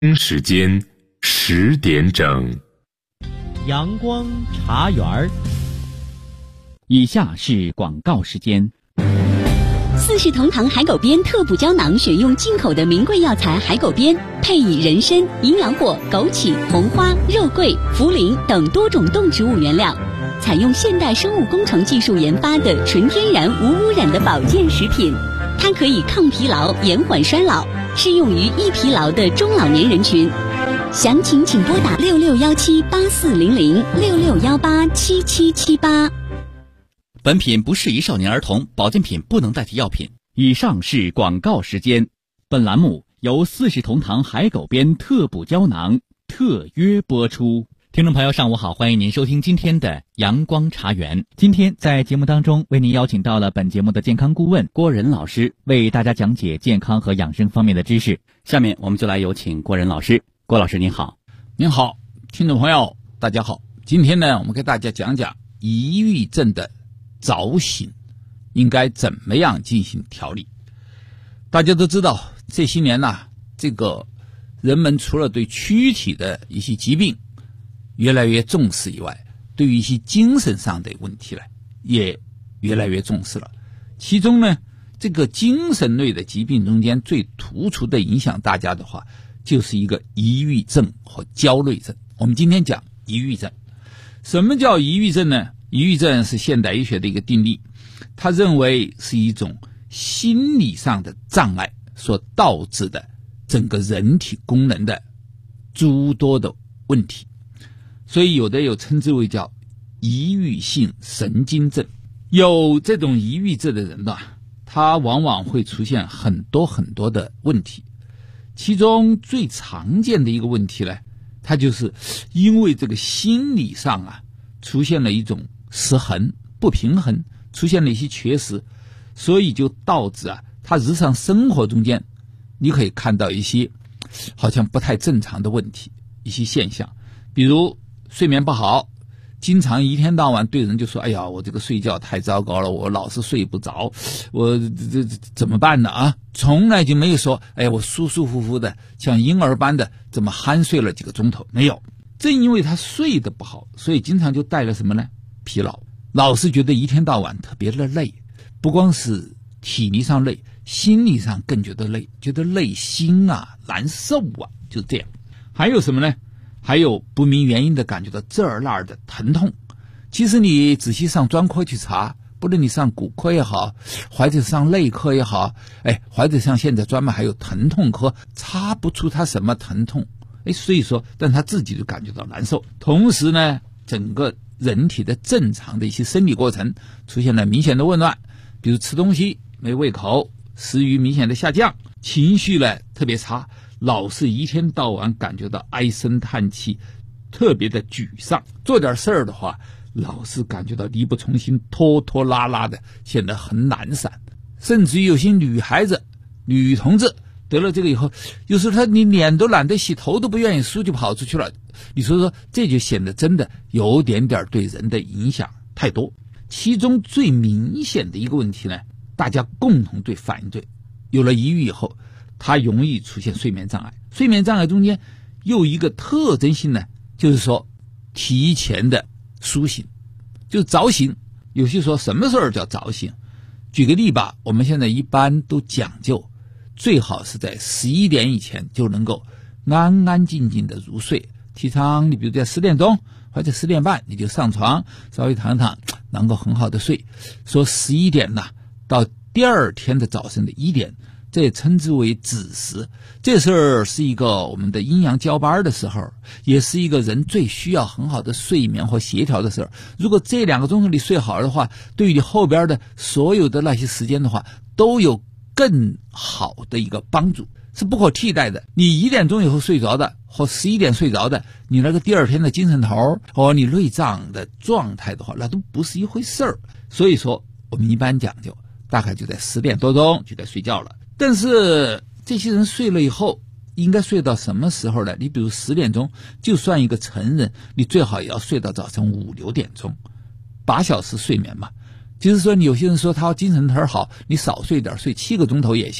时间10点整， 阳光茶园儿。 以下是广告时间。 四世同堂海狗鞭特补胶囊选用进口的名贵药材海狗鞭，配以人参、营养果、枸杞、红花、肉桂、茯苓等多种动植物原料，采用现代生物工程技术研发的纯天然无污染的保健食品。它可以抗疲劳、延缓衰老，适用于易疲劳的中老年人群。详情请拨打6617840066187778。 本品不适宜少年儿童，保健品不能代替药品。 以上是广告时间。本栏目由四世同堂海狗鞭特补胶囊特约播出。 听众朋友，上午好，欢迎您收听今天的阳光茶园。 今天在节目当中为您邀请到了本节目的健康顾问郭仁老师，为大家讲解健康和养生方面的知识。 下面我们就来有请郭仁老师。郭老师您好。 您好，听众朋友大家好。今天呢，我们给大家讲讲抑郁症的早醒应该怎么样进行调理。大家都知道，这些年这个人们除了对躯体的一些疾病越来越重视以外，对于一些精神上的问题呢，也越来越重视了。其中呢，这个精神类的疾病中间最突出的影响大家的话，就是一个抑郁症和焦虑症。我们今天讲抑郁症。什么叫抑郁症呢？抑郁症是现代医学的一个定义，他认为是一种心理上的障碍所导致的整个人体功能的诸多的问题，所以有称之为叫抑郁性神经症。有这种抑郁症的人他往往会出现很多很多的问题，其中最常见的一个问题呢，他就是因为这个心理上出现了一种失衡、不平衡，出现了一些缺失，所以就导致他日常生活中间你可以看到一些好像不太正常的问题，一些现象，比如睡眠不好，经常一天到晚对人就说，哎呀，我这个睡觉太糟糕了，我老是睡不着，我这怎么办呢从来就没有说，哎，我舒舒服服的像婴儿般的这么酣睡了几个钟头，没有。正因为他睡得不好，所以经常就带了什么呢？疲劳，老是觉得一天到晚特别的累，不光是体力上累，心理上更觉得累，觉得累心难受就这样。还有什么呢？还有不明原因的感觉到这儿那儿的疼痛。其实你仔细上专科去查，不论你上骨科也好，或者上内科也好，或者像现在专门还有疼痛科，查不出他什么疼痛，所以说但他自己就感觉到难受。同时呢，整个人体的正常的一些生理过程出现了明显的紊乱，比如吃东西没胃口，食欲明显的下降，情绪呢特别差，老是一天到晚感觉到唉声叹气，特别的沮丧，做点事儿的话老是感觉到力不从心，拖拖拉拉的，显得很懒散。甚至于有些女孩子、女同志得了这个以后，有时候你脸都懒得洗，头都不愿意梳就跑出去了，你说这就显得真的有点对人的影响太多。其中最明显的一个问题呢，大家共同对反应对，有了抑郁以后，它容易出现睡眠障碍。睡眠障碍中间又一个特征性呢，就是说提前的苏醒，就是早醒。有些说什么时候叫早醒？举个例吧，我们现在一般都讲究最好是在11点以前就能够安安静静的入睡，提倡你比如在10点钟或者10点半你就上床稍微躺躺，能够很好的睡。说11点到第二天的早晨的1点，这也称之为子时，这时候是一个我们的阴阳交班的时候，也是一个人最需要很好的睡眠和协调的时候。如果这2个钟头你睡好的话，对于你后边的所有的那些时间的话，都有更好的一个帮助，是不可替代的。你1点钟以后睡着的和11点睡着的，你那个第二天的精神头和你内脏的状态的话，那都不是一回事儿。所以说我们一般讲究大概就在10点多钟就该睡觉了。但是这些人睡了以后应该睡到什么时候呢？你比如10点钟，就算一个成人，你最好也要睡到早晨5、6点钟，8小时睡眠嘛。就是说你有些人说他精神头好，你少睡点，睡7个钟头也行。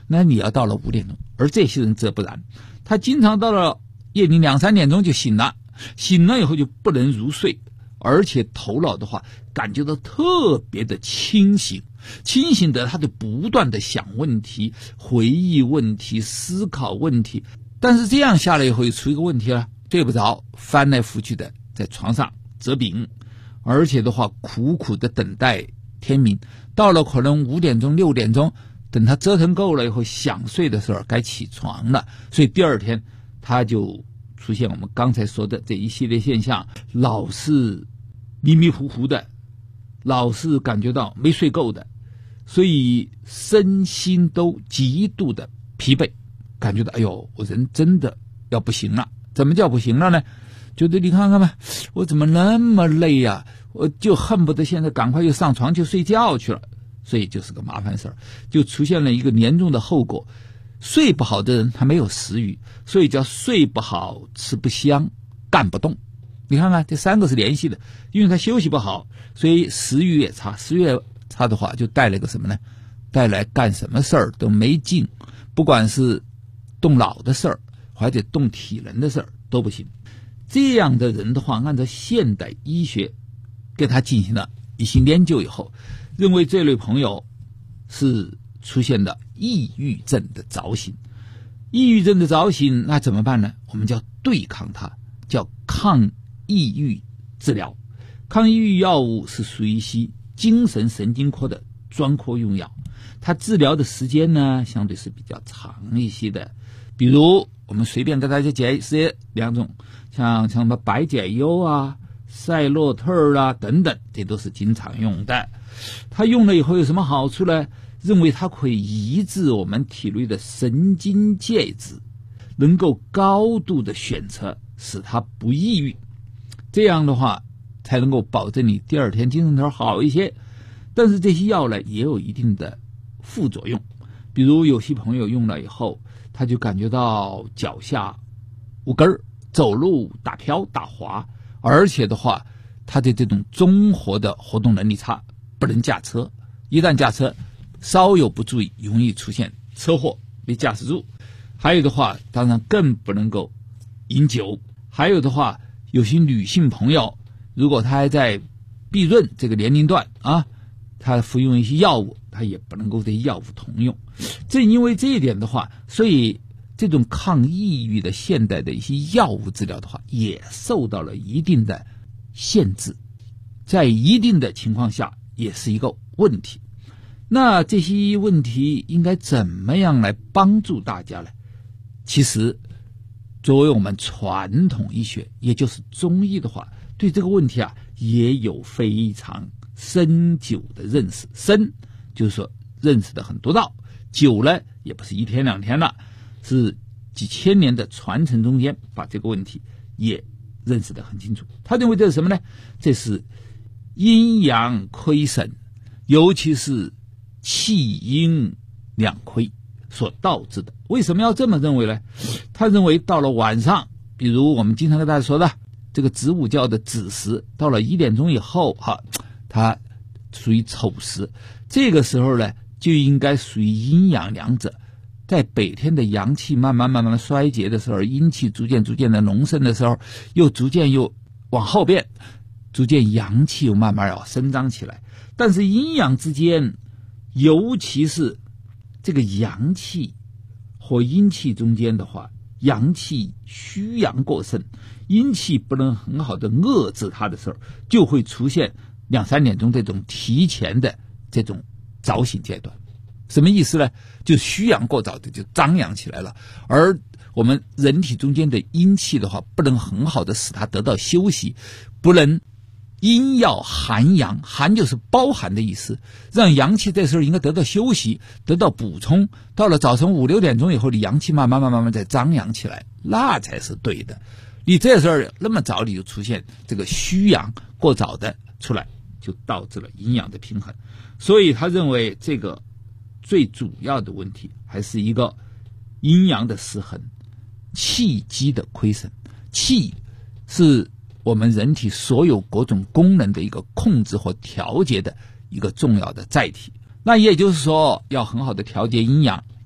那你要到了5点钟。而这些人则不然，他经常到了夜里2、3点钟就醒了以后就不能入睡，而且头脑的话感觉到特别的清醒的他就不断的想问题，回忆问题，思考问题。但是这样下来以后又出一个问题了，睡不着，翻来覆去的在床上折饼，而且的话苦苦的等待天明，到了可能5点钟6点钟，等他折腾够了以后想睡的时候该起床了，所以第二天他就出现我们刚才说的这一系列现象，老是迷迷糊糊的，老是感觉到没睡够的，所以身心都极度的疲惫，感觉到哎呦，我人真的要不行了。怎么叫不行了呢？觉得你看看吧，我怎么那么累呀，我就恨不得现在赶快就上床去睡觉去了。所以就是个麻烦事儿，就出现了一个严重的后果。睡不好的人他没有食欲，所以叫睡不好吃不香干不动。你看看这3个是联系的，因为他休息不好，所以食欲也差，食欲也差的话就带来个什么呢？带来干什么事儿都没劲，不管是动脑的事儿或者动体能的事儿都不行。这样的人的话，按照现代医学给他进行了一些研究以后，认为这类朋友是出现了抑郁症的早醒。抑郁症的早醒那怎么办呢？我们叫对抗它，叫抗抑郁治疗。抗抑郁药物是属于一些精神神经科的专科用药，它治疗的时间呢相对是比较长一些的。比如我们随便给大家解释2种，像什么白解忧啊、赛洛特啊等等，这都是经常用的。它用了以后有什么好处呢？认为它可以抑制我们体内的神经介质，能够高度的选择，使它不抑郁。这样的话才能够保证你第二天精神头好一些。但是这些药呢也有一定的副作用，比如有些朋友用了以后，他就感觉到脚下无根儿，走路打飘打滑，而且的话他的这种综合的活动能力差，不能驾车，一旦驾车稍有不注意容易出现车祸被驾驶住。还有的话当然更不能够饮酒。还有的话有些女性朋友如果她还在避孕这个年龄段啊，她服用一些药物，她也不能够对药物同用。正因为这一点的话，所以这种抗抑郁的现代的一些药物治疗的话也受到了一定的限制，在一定的情况下也是一个问题。那这些问题应该怎么样来帮助大家呢？其实作为我们传统医学也就是中医的话，对这个问题啊也有非常深久的认识。深就是说认识的很多道，久呢也不是1天2天了，是几千年的传承中间把这个问题也认识得很清楚。他认为这是什么呢？这是阴阳亏损，尤其是气阴两亏所导致的。为什么要这么认为呢？他认为到了晚上，比如我们经常跟大家说的这个子午觉的子时，到了1点钟以后它属于丑时，这个时候呢就应该属于阴阳两者。在北天的阳气慢慢衰竭的时候，阴气逐渐的浓盛的时候，又逐渐往后变，逐渐阳气又慢慢要生长起来。但是阴阳之间，尤其是这个阳气和阴气中间的话，阳气虚阳过盛，阴气不能很好的遏制它的时候，就会出现2、3点钟这种提前的这种早醒阶段。什么意思呢？就虚阳过早的就张扬起来了，而我们人体中间的阴气的话，不能很好的使它得到休息，不能阴要含阳，含就是包含的意思，让阳气这时候应该得到休息，得到补充。到了早晨5、6点钟以后，你阳气慢慢再张扬起来，那才是对的。你这时候那么早你就出现这个虚阳过早的出来，就导致了阴阳的平衡。所以他认为这个最主要的问题还是一个阴阳的失衡，气机的亏损。气是我们人体所有各种功能的一个控制和调节的一个重要的载体。那也就是说，要很好的调节阴阳，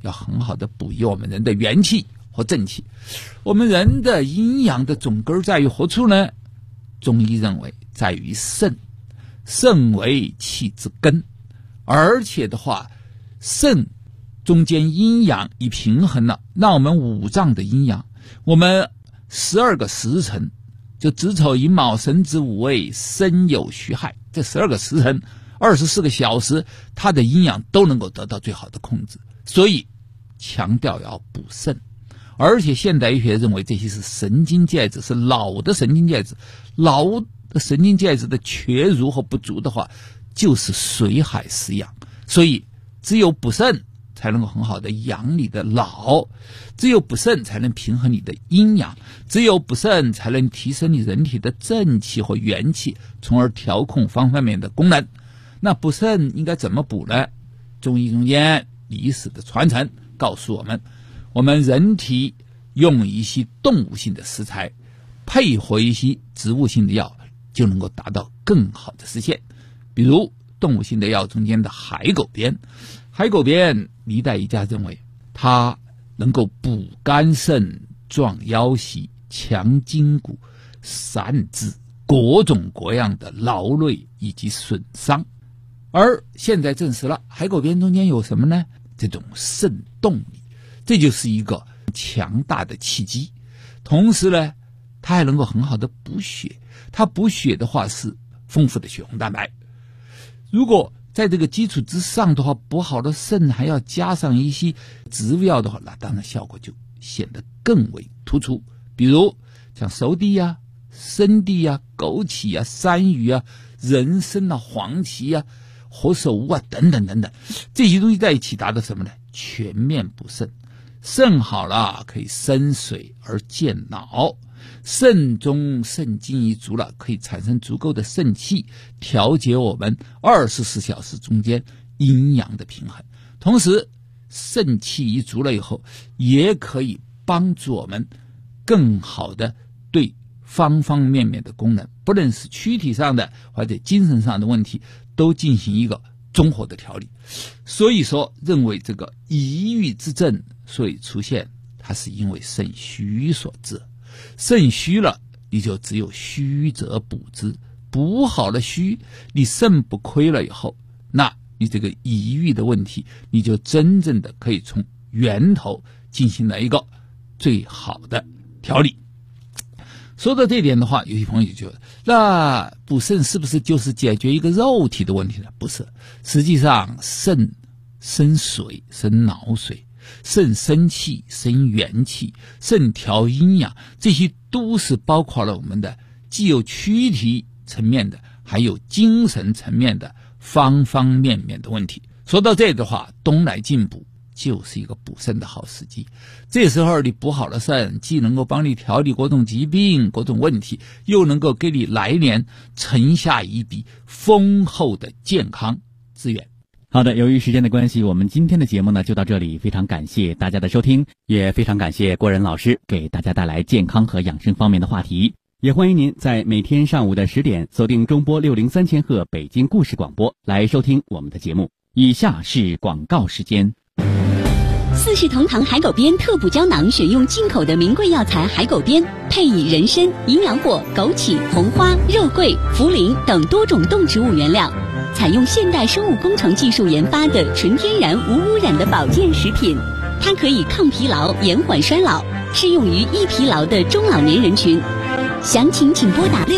要很好的补益我们人的元气和正气。我们人的阴阳的总根在于何处呢？中医认为在于肾，肾为气之根，而且的话，肾中间阴阳一平衡了，那我们五脏的阴阳，我们12个时辰，就子丑寅卯申子午未申酉戌亥，这12个时辰24个小时，它的阴阳都能够得到最好的控制，所以强调要补肾。而且现代医学认为这些是神经介质，是老的神经介质，老的神经介质的缺如和不足的话，就是水海失养。所以只有补肾才能够很好的养你的老，只有补肾才能平衡你的阴阳，只有补肾才能提升你人体的正气和元气，从而调控方方面面的功能。那补肾应该怎么补呢？中医中间历史的传承告诉我们，我们人体用一些动物性的食材配合一些植物性的药，就能够达到更好的实现。比如动物性的药中间的海狗鞭，海狗鞭历代医家认为它能够补肝肾、壮腰膝、强筋骨、散治各种各样的劳累以及损伤。而现在证实了海狗鞭中间有什么呢？这种肾动力，这就是一个强大的气机。同时呢，它还能够很好的补血，它补血的话是丰富的血红蛋白。如果在这个基础之上的话，补好了肾还要加上一些植物药的话，那当然效果就显得更为突出。比如像熟地啊、生地啊、枸杞啊、山芋啊、人参啊、黄芪啊、何首乌啊等等等等，这些东西在一起达到什么呢？全面补肾。肾好了可以生水而健脑，肾中肾精一足了，可以产生足够的肾气，调节我们24小时中间阴阳的平衡。同时肾气一足了以后，也可以帮助我们更好的对方方面面的功能，不论是躯体上的或者精神上的问题，都进行一个综合的调理。所以说认为这个抑郁之症所以出现，它是因为肾虚所致。肾虚了，你就只有虚则补之，补好了虚，你肾不亏了以后，那你这个抑郁的问题，你就真正的可以从源头进行了一个最好的调理。说到这点的话，有些朋友就觉得，那补肾是不是就是解决一个肉体的问题呢？不是，实际上肾生水、生脑水，肾生气、生元气，肾调阴阳，这些都是包括了我们的既有躯体层面的，还有精神层面的方方面面的问题。说到这的话，冬来进补就是一个补肾的好时机。这时候你补好了肾，既能够帮你调理各种疾病、各种问题，又能够给你来年存下一笔丰厚的健康资源。 好的，由于时间的关系，我们今天的节目呢就到这里，非常感谢大家的收听，也非常感谢郭仁老师给大家带来健康和养生方面的话题。也欢迎您在每天上午的10点锁定中波603千赫北京故事广播来收听我们的节目。以下是广告时间。 四世同堂海狗鞭特补胶囊选用进口的名贵药材海狗鞭，配以人参、银阳果、枸杞、红花、肉桂、茯苓等多种动植物原料，采用现代生物工程技术研发的纯天然无污染的保健食品。它可以抗疲劳、延缓衰老，适用于易疲劳的中老年人群。详情请拨打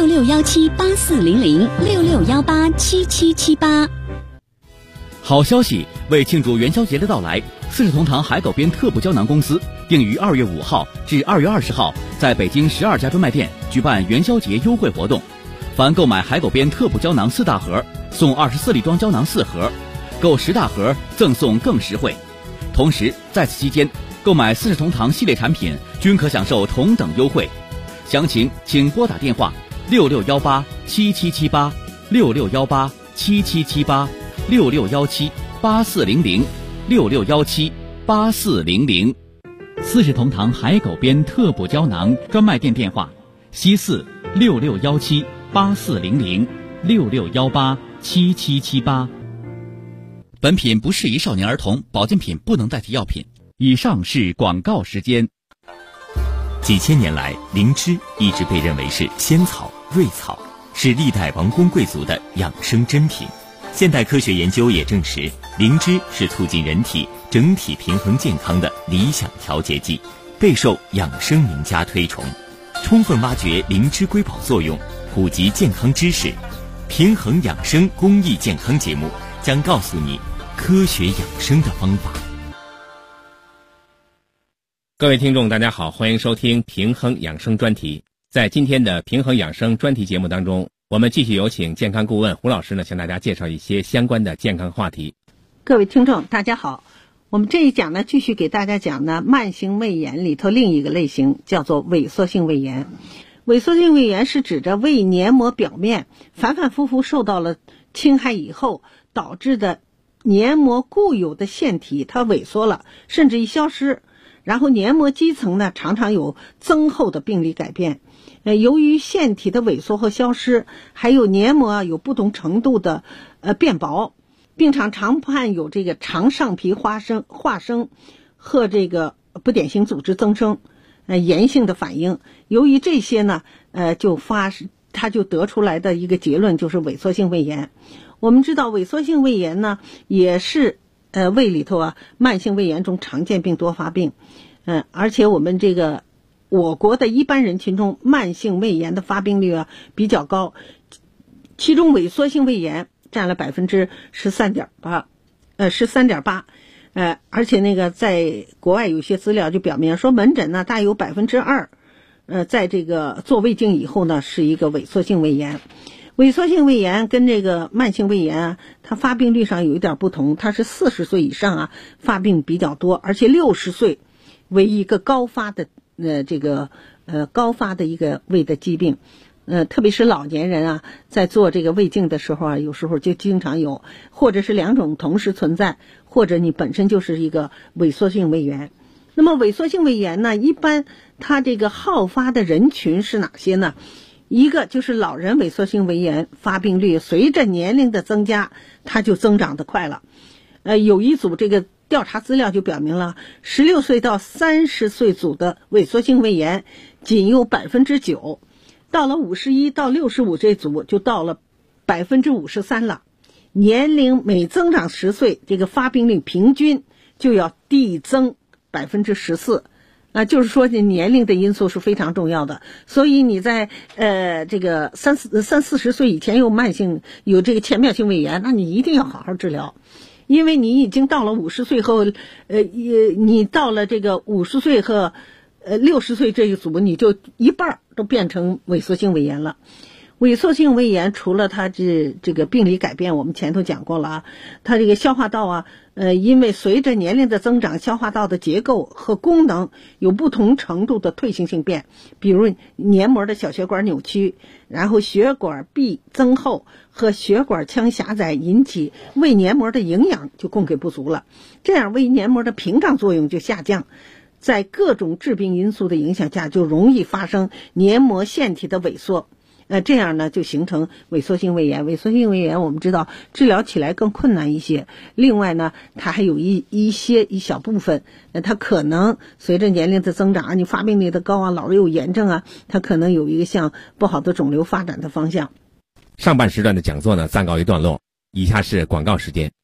66178400 66187778。 好消息！为庆祝元宵节的到来，四世同堂海狗鞭特补胶囊公司定于2月5号至2月20号在北京12家专卖店举办元宵节优惠活动。凡购买海狗鞭特补胶囊4大盒，送24粒装胶囊4盒，购10大盒赠送更实惠。同时在此期间，购买四世同堂系列产品均可享受同等优惠。详情请拨打电话66187778 66187778 66178400 66178400。 四世同堂海狗鞭特补胶囊专卖店电话：西4 66178400 66187778。 本品不适宜少年儿童，保健品不能代替药品， 以上是广告时间。 几千年来，灵芝一直被认为是仙草、瑞草，是历代王公贵族的养生珍品。现代科学研究也证实，灵芝是促进人体整体平衡健康的理想调节剂，备受养生名家推崇。充分挖掘灵芝瑰宝作用，普及健康知识，平衡养生公益健康节目将告诉你科学养生的方法。 各位听众大家好，欢迎收听平衡养生专题。在今天的平衡养生专题节目当中，我们继续有请健康顾问胡老师呢，向大家介绍一些相关的健康话题。 各位听众大家好，我们这一讲呢，继续给大家讲呢慢性胃炎里头另一个类型，叫做萎缩性胃炎。萎缩性胃炎是指着胃黏膜表面反反复复受到了侵害以后导致的黏膜固有的腺体它萎缩了，甚至于消失，然后黏膜基层呢常常有增厚的病理改变。由于腺体的萎缩和消失，还有黏膜有不同程度的变薄，病场常伴有这个肠上皮化生和这个不典型组织增生，炎性的反应。由于这些呢，它就得出来的一个结论就是萎缩性胃炎。我们知道萎缩性胃炎呢，也是胃里头慢性胃炎中常见并多发病。而且我国的一般人群中慢性胃炎的发病率比较高，其中萎缩性胃炎占了13.8%，而且在国外有些资料就表明说，门诊呢大有2%，在这个做胃镜以后呢是一个萎缩性胃炎。萎缩性胃炎跟这个慢性胃炎它发病率上有一点不同，它是40岁以上发病比较多，而且60岁为一个高发的一个胃的疾病。特别是老年人在做这个胃镜的时候有时候就经常有，或者是两种同时存在，或者你本身就是一个萎缩性胃炎。那么萎缩性胃炎呢，一般它这个好发的人群是哪些呢？一个就是老人萎缩性胃炎发病率随着年龄的增加，它就增长得快了。有一组这个调查资料就表明了，16岁到30岁组的萎缩性胃炎仅有 9%， 到了51到65这组就到了 53% 了。年龄每增长10岁，这个发病率平均就要递增 14%。就是说这年龄的因素是非常重要的。所以你在这个30-40岁以前有这个浅表性胃炎，那你一定要好好治疗。因为你已经到了50岁后，你到了这个50岁和60岁这一组，你就一半都变成萎缩性胃炎了。萎缩性胃炎除了它这个病理改变，我们前头讲过了它这个消化道因为随着年龄的增长，消化道的结构和功能有不同程度的退行性变，比如黏膜的小血管扭曲，然后血管壁增厚和血管腔狭窄，引起胃黏膜的营养就供给不足了，这样胃黏膜的屏障作用就下降，在各种致病因素的影响下，就容易发生黏膜腺体的萎缩。这样呢就形成萎缩性胃炎。萎缩性胃炎我们知道治疗起来更困难一些，另外呢它还有一小部分它可能随着年龄的增长你发病率的高老是有炎症它可能有一个向不好的肿瘤发展的方向。 上半时段的讲座呢暂告一段落，以下是广告时间。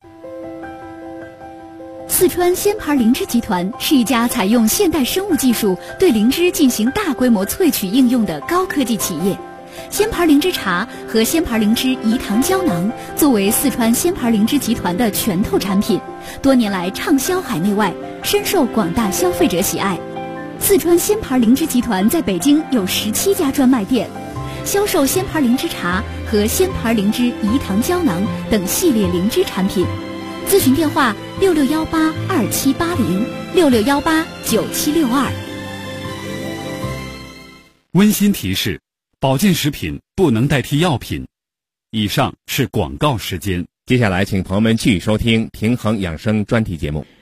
四川仙牌灵芝集团是一家采用现代生物技术对灵芝进行大规模萃取应用的高科技企业。仙牌灵芝茶和仙牌灵芝饴糖胶囊作为四川仙牌灵芝集团的拳头产品，多年来畅销海内外，深受广大消费者喜爱。四川仙牌灵芝集团在北京有17家专卖店，销售仙牌灵芝茶和仙牌灵芝饴糖胶囊等系列灵芝产品。咨询电话66182780，66189762。 温馨提示：保健食品不能代替药品。以上是广告时间。 接下来请朋友们继续收听平衡养生专题节目。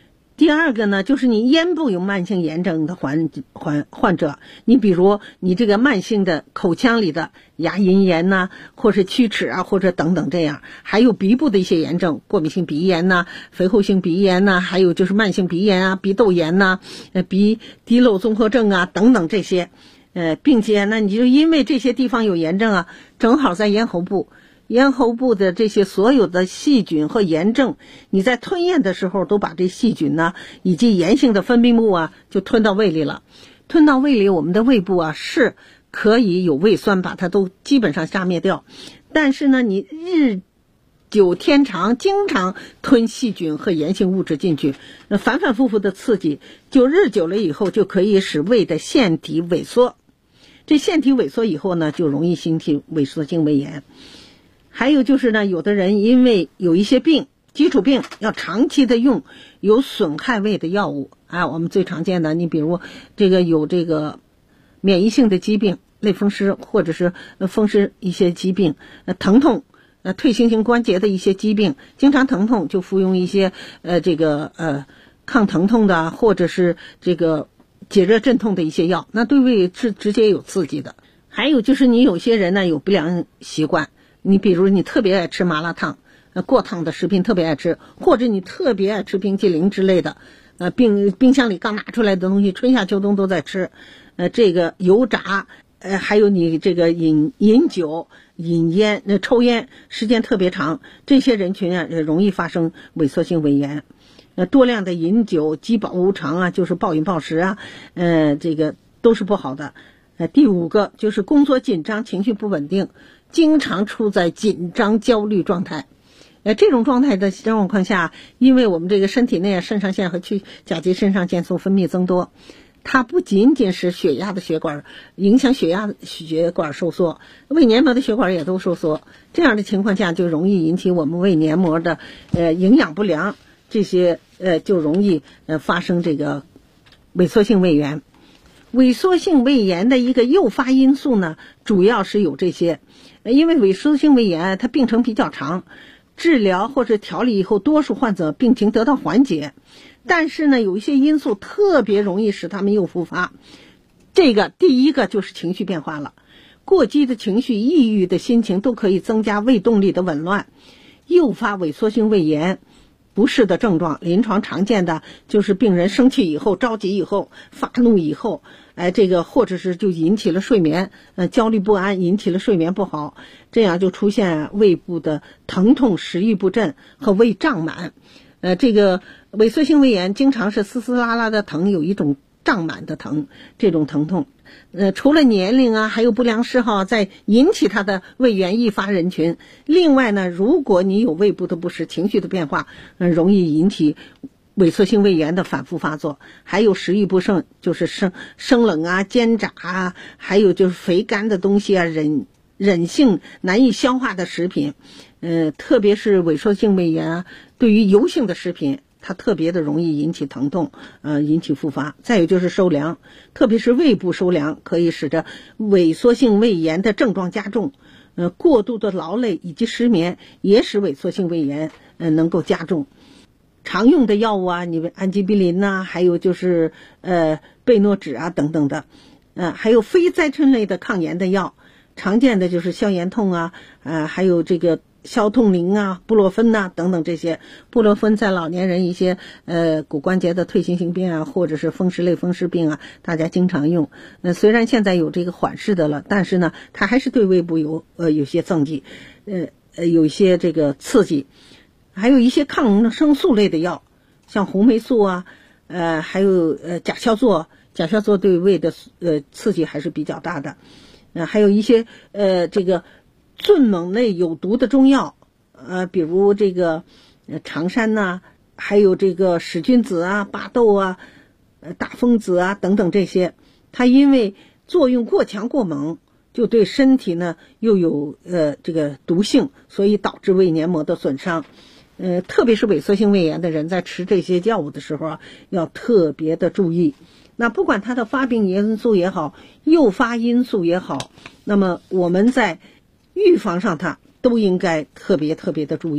第二个呢，就是你咽部有慢性炎症的患者，你比如你这个慢性的口腔里的牙龈炎呐，或是龋齿啊，或者等等这样，还有鼻部的一些炎症，过敏性鼻炎呐、肥厚性鼻炎呐，还有就是慢性鼻炎啊、鼻窦炎呐、鼻滴漏综合症啊等等这些，并且呢，你就因为这些地方有炎症啊，正好在咽喉部的这些所有的细菌和炎症，你在吞咽的时候都把这细菌呢以及炎性的分泌物啊就吞到胃里了。吞到胃里，我们的胃部啊是可以有胃酸把它都基本上杀灭掉，但是呢你日久天长，经常吞细菌和炎性物质进去，反反复复的刺激，就日久了以后就可以使胃的腺体萎缩。这腺体萎缩以后呢，就容易引起萎缩性胃炎。还有就是呢，有的人因为有一些病，基础病要长期的用有损害胃的药物啊，我们最常见的，你比如这个有这个免疫性的疾病，类风湿或者是风湿一些疾病，疼痛，退行性关节的一些疾病，经常疼痛就服用一些抗疼痛的或者是这个解热镇痛的一些药，那对胃是直接有刺激的。还有就是你有些人呢有不良习惯，你比如你特别爱吃麻辣烫，过烫的食品特别爱吃，或者你特别爱吃冰淇淋之类的，冰箱里刚拿出来的东西，春夏秋冬都在吃，这个油炸，还有你这个饮酒、饮烟、抽烟时间特别长，这些人群啊容易发生萎缩性胃炎。多量的饮酒、饥饱无常啊，就是暴饮暴食啊，这个都是不好的。第五个就是工作紧张、情绪不稳定，经常处在紧张焦虑状态。这种状态的状况下，因为我们这个身体内肾上腺和甲基肾上腺素分泌增多，它不仅仅是血压的血管影响，血管收缩，胃黏膜的血管也都收缩。这样的情况下，就容易引起我们胃黏膜的营养不良，这些就容易发生这个萎缩性胃炎。萎缩性胃炎的一个诱发因素呢，主要是有这些。因为萎缩性胃炎它病程比较长，治疗或者调理以后，多数患者病情得到缓解，但是呢有一些因素特别容易使他们又复发。这个第一个就是情绪变化了，过激的情绪、抑郁的心情都可以增加胃动力的紊乱，诱发萎缩性胃炎。不适的症状，临床常见的就是病人生气以后、着急以后、发怒以后，这个或者是就引起了睡眠，焦虑不安，引起了睡眠不好，这样就出现胃部的疼痛、食欲不振和胃胀满。这个萎缩性胃炎经常是丝丝拉拉的疼，有一种胀满的疼，这种疼痛。除了年龄啊，还有不良嗜好在引起他的胃炎易发人群。另外呢，如果你有胃部的不适、情绪的变化，容易引起萎缩性胃炎的反复发作。还有食欲不振，就是生冷啊、煎炸啊，还有就是肥甘的东西啊，忍性难以消化的食品。特别是萎缩性胃炎啊，对于油性的食品，它特别的容易引起疼痛，引起复发。再有就是收凉，特别是胃部收凉，可以使得萎缩性胃炎的症状加重。过度的劳累以及失眠也使萎缩性胃炎能够加重。常用的药物啊，你安吉必林呐，还有就是贝诺酯啊等等的，还有非甾醇类的抗炎的药，常见的就是消炎痛啊，还有这个消痛灵啊、布洛芬呐等等这些。布洛芬在老年人一些骨关节的退行性病啊，或者是风湿病啊，大家经常用。虽然现在有这个缓释的了，但是呢，它还是对胃部有些增剂，有一些这个刺激。还有一些抗生素类的药，像红霉素啊，还有甲硝唑对胃的刺激还是比较大的。还有一些这个苎锰类有毒的中药，比如这个常山呐，还有这个使君子啊、巴豆啊、大风子啊等等这些，它因为作用过强过猛，就对身体呢又有这个毒性，所以导致胃黏膜的损伤。特别是萎缩性胃炎的人在吃这些药物的时候啊，要特别的注意。那不管它的发病因素也好，诱发因素也好，那么我们在预防上它都应该特别的注意。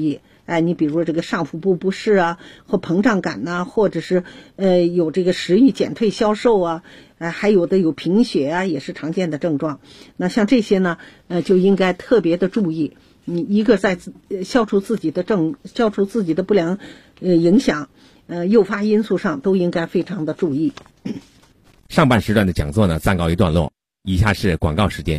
你比如说这个上腹部不适啊，或膨胀感呐，或者是有这个食欲减退消瘦啊，还有的有贫血啊，也是常见的症状。那像这些呢，就应该特别的注意。你一个在消除自己的不良影响，诱发因素上都应该非常的注意。 上半时段的讲座呢暂告一段落，以下是广告时间。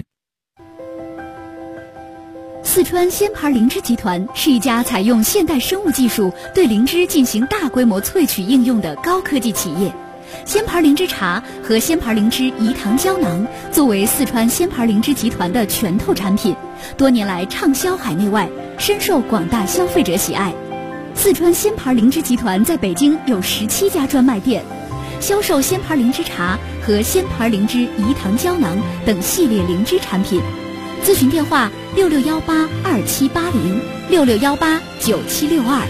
四川鲜牌灵芝集团是一家采用现代生物技术对灵芝进行大规模萃取应用的高科技企业。鲜牌灵芝茶和鲜牌灵芝饴糖胶囊作为四川鲜牌灵芝集团的拳头产品，多年来畅销海内外，深受广大消费者喜爱。四川鲜牌灵芝集团在北京有17家专卖店，销售鲜牌灵芝茶和鲜牌灵芝饴糖胶囊等系列灵芝产品。咨询电话66182780，66189762。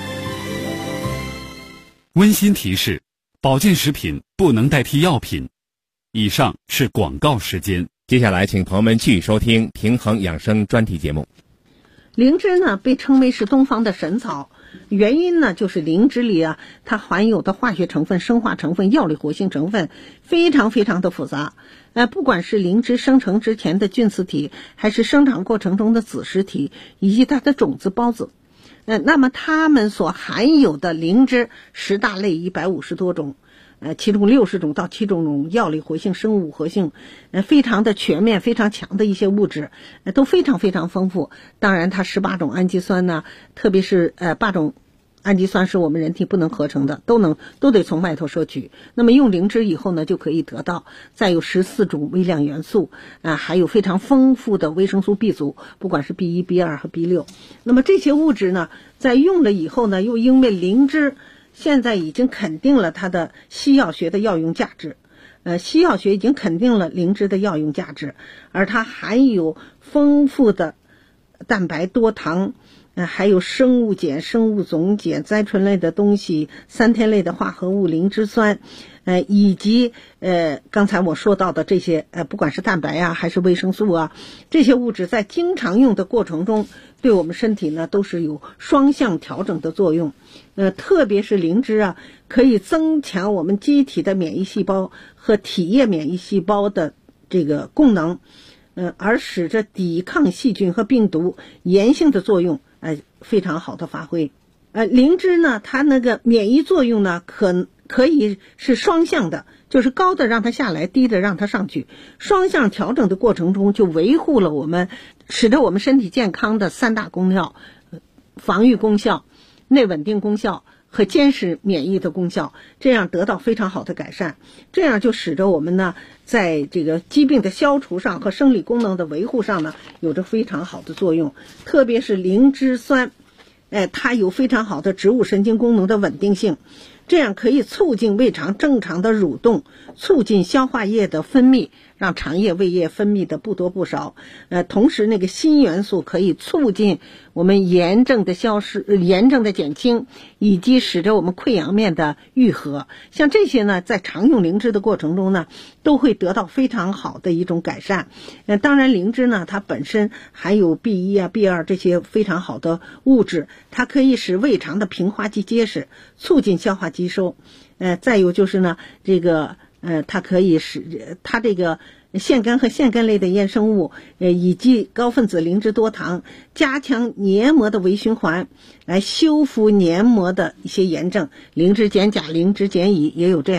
温馨提示：保健食品不能代替药品。以上是广告时间。 接下来请朋友们继续收听平衡养生专题节目。 灵芝呢被称为是东方的神草，原因呢就是灵芝里啊，它含有的化学成分、生化成分、药理活性成分非常非常的复杂。不管是灵芝生成之前的菌丝体，还是生长过程中的子实体，以及它的种子孢子，那么它们所含有的灵芝10大类150多种，其中60种到70种药理活性、生物活性，非常的全面、非常强的一些物质，都非常非常丰富。当然，它18种氨基酸呢，特别是8种氨基酸是我们人体不能合成的，都得从外头摄取。那么用灵芝以后呢，就可以得到。再有14种微量元素，还有非常丰富的维生素 B 族，不管是 B1、B2 和 B6。那么这些物质呢，在用了以后呢，又因为灵芝现在已经肯定了它的西药学的药用价值，西药学已经肯定了灵芝的药用价值，而它含有丰富的蛋白、多糖，还有生物碱、生物总碱、甾醇类的东西、3萜类的化合物、灵芝酸，以及刚才我说到的这些不管是蛋白啊还是维生素啊，这些物质在经常用的过程中，对我们身体呢都是有双向调整的作用。特别是灵芝啊，可以增强我们机体的免疫细胞和体液免疫细胞的这个功能，而使着抵抗细菌和病毒炎性的作用非常好的发挥。灵芝呢，它那个免疫作用呢，可以是双向的，就是高的让它下来，低的让它上去。双向调整的过程中，就维护了我们，使得我们身体健康的3大功效：防御功效、内稳定功效和监视免疫的功效，这样得到非常好的改善。这样就使得我们呢，在这个疾病的消除上和生理功能的维护上呢，有着非常好的作用。特别是灵芝酸，它有非常好的植物神经功能的稳定性，这样可以促进胃肠正常的蠕动，促进消化液的分泌，让肠液、胃液分泌的不多不少。同时那个锌元素可以促进我们炎症的消失、炎症的减轻，以及使得我们溃疡面的愈合。像这些呢，在常用灵芝的过程中呢，都会得到非常好的一种改善。当然灵芝呢，它本身含有 B1 啊、B2 这些非常好的物质，它可以使胃肠的平滑肌结实，促进消化吸收。再有就是呢，这个它可以使它这个腺苷和腺苷类的衍生物，以及高分子灵芝多糖，加强黏膜的微循环，来修复黏膜的一些炎症。灵芝减钾、灵芝减乙也有这样